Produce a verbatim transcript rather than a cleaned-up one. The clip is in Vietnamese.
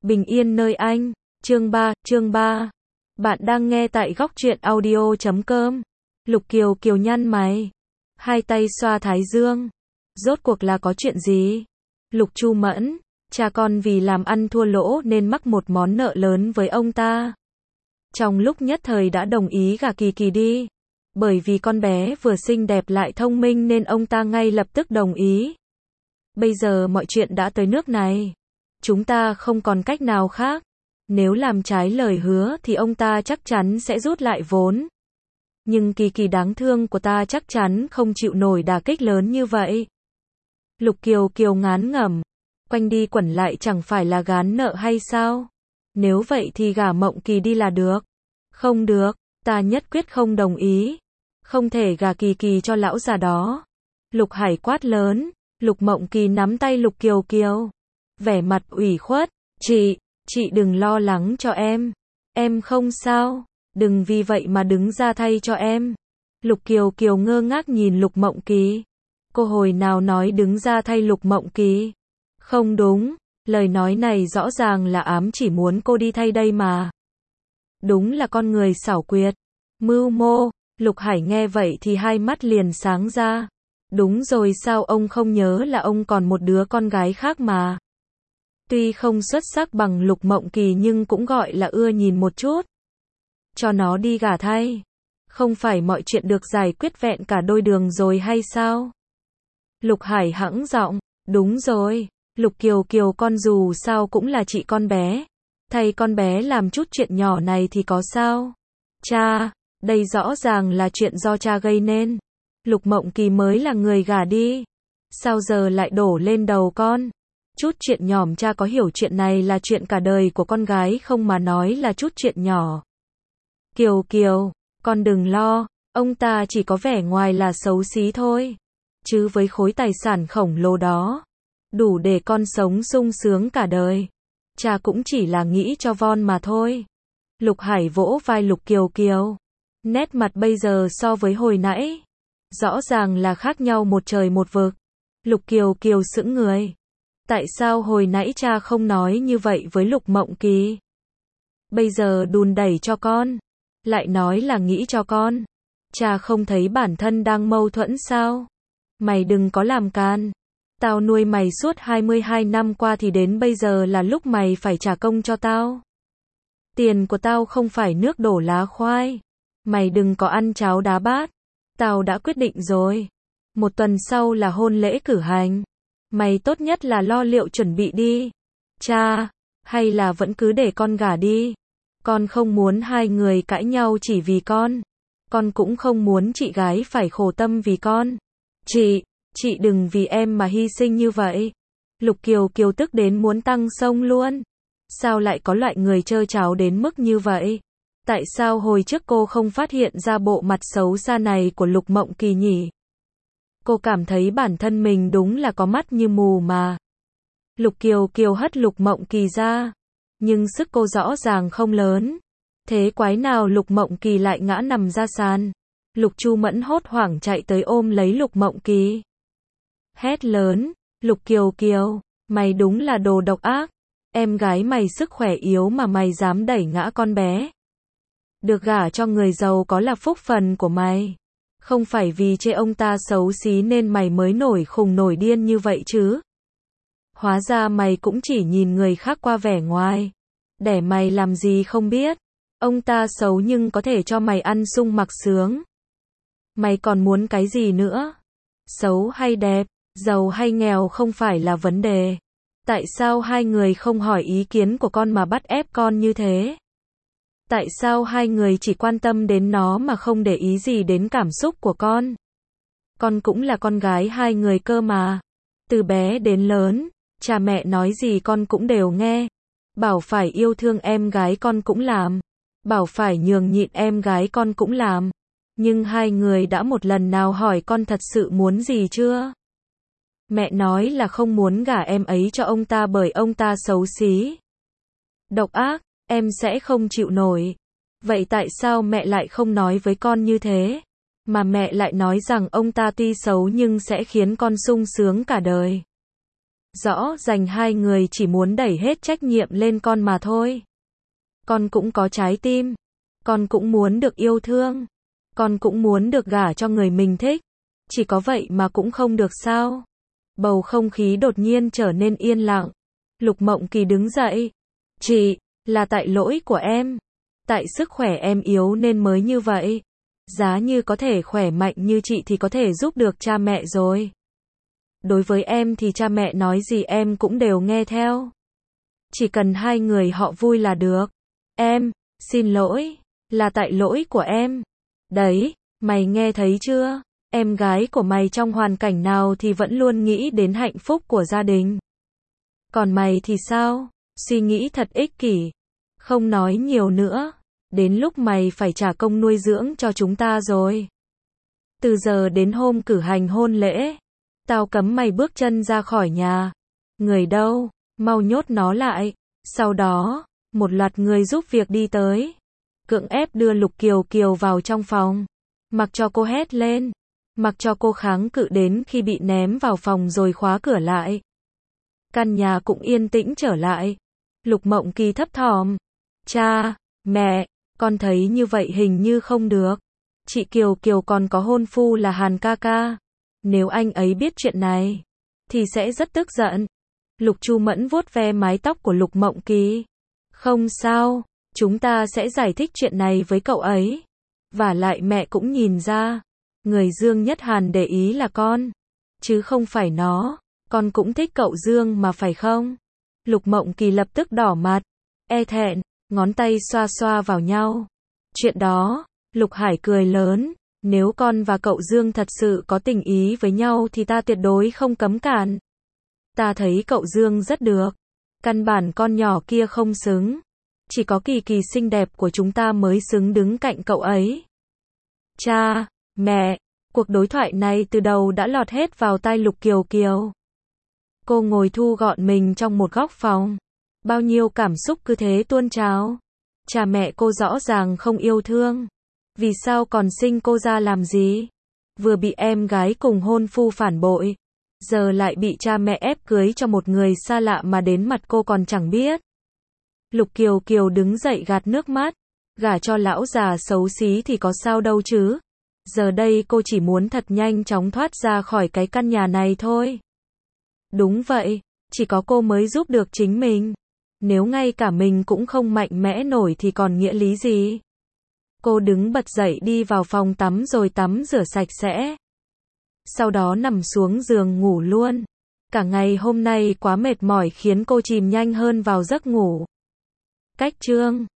Bình yên nơi anh. Chương ba, chương ba. Bạn đang nghe tại góc truyện audio chấm com. Lục Kiều Kiều nhăn mày, hai tay xoa thái dương. Rốt cuộc là có chuyện gì? Lục Chu Mẫn, cha con vì làm ăn thua lỗ nên mắc một món nợ lớn với ông ta. Trong lúc nhất thời đã đồng ý gả Kỳ Kỳ đi. Bởi vì con bé vừa xinh đẹp lại thông minh nên ông ta ngay lập tức đồng ý. Bây giờ mọi chuyện đã tới nước này. Chúng ta không còn cách nào khác. Nếu làm trái lời hứa thì ông ta chắc chắn sẽ rút lại vốn. Nhưng Kỳ Kỳ đáng thương của ta chắc chắn không chịu nổi đả kích lớn như vậy. Lục Kiều Kiều ngán ngẩm, quanh đi quẩn lại chẳng phải là gán nợ hay sao? Nếu vậy thì gả Mộng Kỳ đi là được. Không được, ta nhất quyết không đồng ý. Không thể gả Kỳ Kỳ cho lão già đó. Lục Hải quát lớn. Lục Mộng Kỳ nắm tay Lục Kiều Kiều, vẻ mặt ủy khuất. Chị, chị đừng lo lắng cho em. Em không sao, đừng vì vậy mà đứng ra thay cho em. Lục Kiều Kiều ngơ ngác nhìn Lục Mộng Kỳ. Cô hồi nào nói đứng ra thay Lục Mộng Kỳ? Không đúng, lời nói này rõ ràng là ám chỉ muốn cô đi thay đây mà. Đúng là con người xảo quyệt, mưu mô. Lục Hải nghe vậy thì hai mắt liền sáng ra. Đúng rồi, sao ông không nhớ là ông còn một đứa con gái khác mà. Tuy không xuất sắc bằng Lục Mộng Kỳ nhưng cũng gọi là ưa nhìn một chút. Cho nó đi gả thay. Không phải mọi chuyện được giải quyết vẹn cả đôi đường rồi hay sao? Lục Hải hãng giọng. Đúng rồi, Lục Kiều Kiều con dù sao cũng là chị con bé. Thay con bé làm chút chuyện nhỏ này thì có sao? Cha, đây rõ ràng là chuyện do cha gây nên. Lục Mộng Kỳ mới là người gả đi. Sao giờ lại đổ lên đầu con? Chút chuyện nhỏm cha có hiểu chuyện này là chuyện cả đời của con gái không mà nói là chút chuyện nhỏ. Kiều Kiều, con đừng lo, ông ta chỉ có vẻ ngoài là xấu xí thôi. Chứ với khối tài sản khổng lồ đó, đủ để con sống sung sướng cả đời. Cha cũng chỉ là nghĩ cho Von mà thôi. Lục Hải vỗ vai Lục Kiều Kiều. Nét mặt bây giờ so với hồi nãy, rõ ràng là khác nhau một trời một vực. Lục Kiều Kiều sững người. Tại sao hồi nãy cha không nói như vậy với Lục Mộng Kỳ? Bây giờ đùn đẩy cho con, lại nói là nghĩ cho con. Cha không thấy bản thân đang mâu thuẫn sao? Mày đừng có làm can. Tao nuôi mày suốt hai mươi hai năm qua thì đến bây giờ là lúc mày phải trả công cho tao. Tiền của tao không phải nước đổ lá khoai. Mày đừng có ăn cháo đá bát. Tao đã quyết định rồi. Một tuần sau là hôn lễ cử hành. Mày tốt nhất là lo liệu chuẩn bị đi. Cha, hay là vẫn cứ để con gả đi. Con không muốn hai người cãi nhau chỉ vì con. Con cũng không muốn chị gái phải khổ tâm vì con. Chị, chị đừng vì em mà hy sinh như vậy. Lục Kiều Kiều tức đến muốn tăng sông luôn. Sao lại có loại người trơ tráo đến mức như vậy? Tại sao hồi trước cô không phát hiện ra bộ mặt xấu xa này của Lục Mộng Kỳ nhỉ? Cô cảm thấy bản thân mình đúng là có mắt như mù mà. Lục Kiều Kiều hất Lục Mộng Kỳ ra. Nhưng sức cô rõ ràng không lớn. Thế quái nào Lục Mộng Kỳ lại ngã nằm ra sàn. Lục Chu Mẫn hốt hoảng chạy tới ôm lấy Lục Mộng Kỳ. Hét lớn. Lục Kiều Kiều, mày đúng là đồ độc ác. Em gái mày sức khỏe yếu mà mày dám đẩy ngã con bé. Được gả cho người giàu có là phúc phần của mày. Không phải vì chê ông ta xấu xí nên mày mới nổi khùng nổi điên như vậy chứ. Hóa ra mày cũng chỉ nhìn người khác qua vẻ ngoài. Để mày làm gì không biết. Ông ta xấu nhưng có thể cho mày ăn sung mặc sướng. Mày còn muốn cái gì nữa? Xấu hay đẹp, giàu hay nghèo không phải là vấn đề. Tại sao hai người không hỏi ý kiến của con mà bắt ép con như thế? Tại sao hai người chỉ quan tâm đến nó mà không để ý gì đến cảm xúc của con? Con cũng là con gái hai người cơ mà. Từ bé đến lớn, cha mẹ nói gì con cũng đều nghe. Bảo phải yêu thương em gái con cũng làm. Bảo phải nhường nhịn em gái con cũng làm. Nhưng hai người đã một lần nào hỏi con thật sự muốn gì chưa? Mẹ nói là không muốn gả em ấy cho ông ta bởi ông ta xấu xí. Độc ác, em sẽ không chịu nổi. Vậy tại sao mẹ lại không nói với con như thế? Mà mẹ lại nói rằng ông ta tuy xấu nhưng sẽ khiến con sung sướng cả đời. Rõ ràng hai người chỉ muốn đẩy hết trách nhiệm lên con mà thôi. Con cũng có trái tim. Con cũng muốn được yêu thương. Con cũng muốn được gả cho người mình thích. Chỉ có vậy mà cũng không được sao? Bầu không khí đột nhiên trở nên yên lặng. Lục Mộng Kỳ đứng dậy. Chị, là tại lỗi của em. Tại sức khỏe em yếu nên mới như vậy. Giá như có thể khỏe mạnh như chị thì có thể giúp được cha mẹ rồi. Đối với em thì cha mẹ nói gì em cũng đều nghe theo. Chỉ cần hai người họ vui là được. Em, xin lỗi, là tại lỗi của em. Đấy, mày nghe thấy chưa? Em gái của mày trong hoàn cảnh nào thì vẫn luôn nghĩ đến hạnh phúc của gia đình. Còn mày thì sao? Suy nghĩ thật ích kỷ. Không nói nhiều nữa. Đến lúc mày phải trả công nuôi dưỡng cho chúng ta rồi. Từ giờ đến hôm cử hành hôn lễ, tao cấm mày bước chân ra khỏi nhà. Người đâu? Mau nhốt nó lại. Sau đó, một loạt người giúp việc đi tới. Cưỡng ép đưa Lục Kiều Kiều vào trong phòng. Mặc cho cô hét lên. Mặc cho cô kháng cự đến khi bị ném vào phòng rồi khóa cửa lại. Căn nhà cũng yên tĩnh trở lại. Lục Mộng Kỳ thấp thỏm. Cha, mẹ, con thấy như vậy hình như không được. Chị Kiều Kiều còn có hôn phu là Hàn ca ca. Nếu anh ấy biết chuyện này, thì sẽ rất tức giận. Lục Chu Mẫn vuốt ve mái tóc của Lục Mộng Kỳ. Không sao, chúng ta sẽ giải thích chuyện này với cậu ấy. Vả lại mẹ cũng nhìn ra. Người Dương Nhất Hàn để ý là con, chứ không phải nó. Con cũng thích cậu Dương mà phải không? Lục Mộng Kỳ lập tức đỏ mặt, e thẹn, ngón tay xoa xoa vào nhau. Chuyện đó, Lục Hải cười lớn, nếu con và cậu Dương thật sự có tình ý với nhau thì ta tuyệt đối không cấm cản. Ta thấy cậu Dương rất được. Căn bản con nhỏ kia không xứng. Chỉ có Kỳ Kỳ xinh đẹp của chúng ta mới xứng đứng cạnh cậu ấy. Cha, mẹ, cuộc đối thoại này từ đầu đã lọt hết vào tai Lục Kiều Kiều. Cô ngồi thu gọn mình trong một góc phòng. Bao nhiêu cảm xúc cứ thế tuôn trào. Cha mẹ cô rõ ràng không yêu thương. Vì sao còn sinh cô ra làm gì? Vừa bị em gái cùng hôn phu phản bội. Giờ lại bị cha mẹ ép cưới cho một người xa lạ mà đến mặt cô còn chẳng biết. Lục Kiều Kiều đứng dậy gạt nước mắt. Gả cho lão già xấu xí thì có sao đâu chứ. Giờ đây cô chỉ muốn thật nhanh chóng thoát ra khỏi cái căn nhà này thôi. Đúng vậy, chỉ có cô mới giúp được chính mình. Nếu ngay cả mình cũng không mạnh mẽ nổi thì còn nghĩa lý gì? Cô đứng bật dậy đi vào phòng tắm rồi tắm rửa sạch sẽ. Sau đó nằm xuống giường ngủ luôn. Cả ngày hôm nay quá mệt mỏi khiến cô chìm nhanh hơn vào giấc ngủ. Cách chương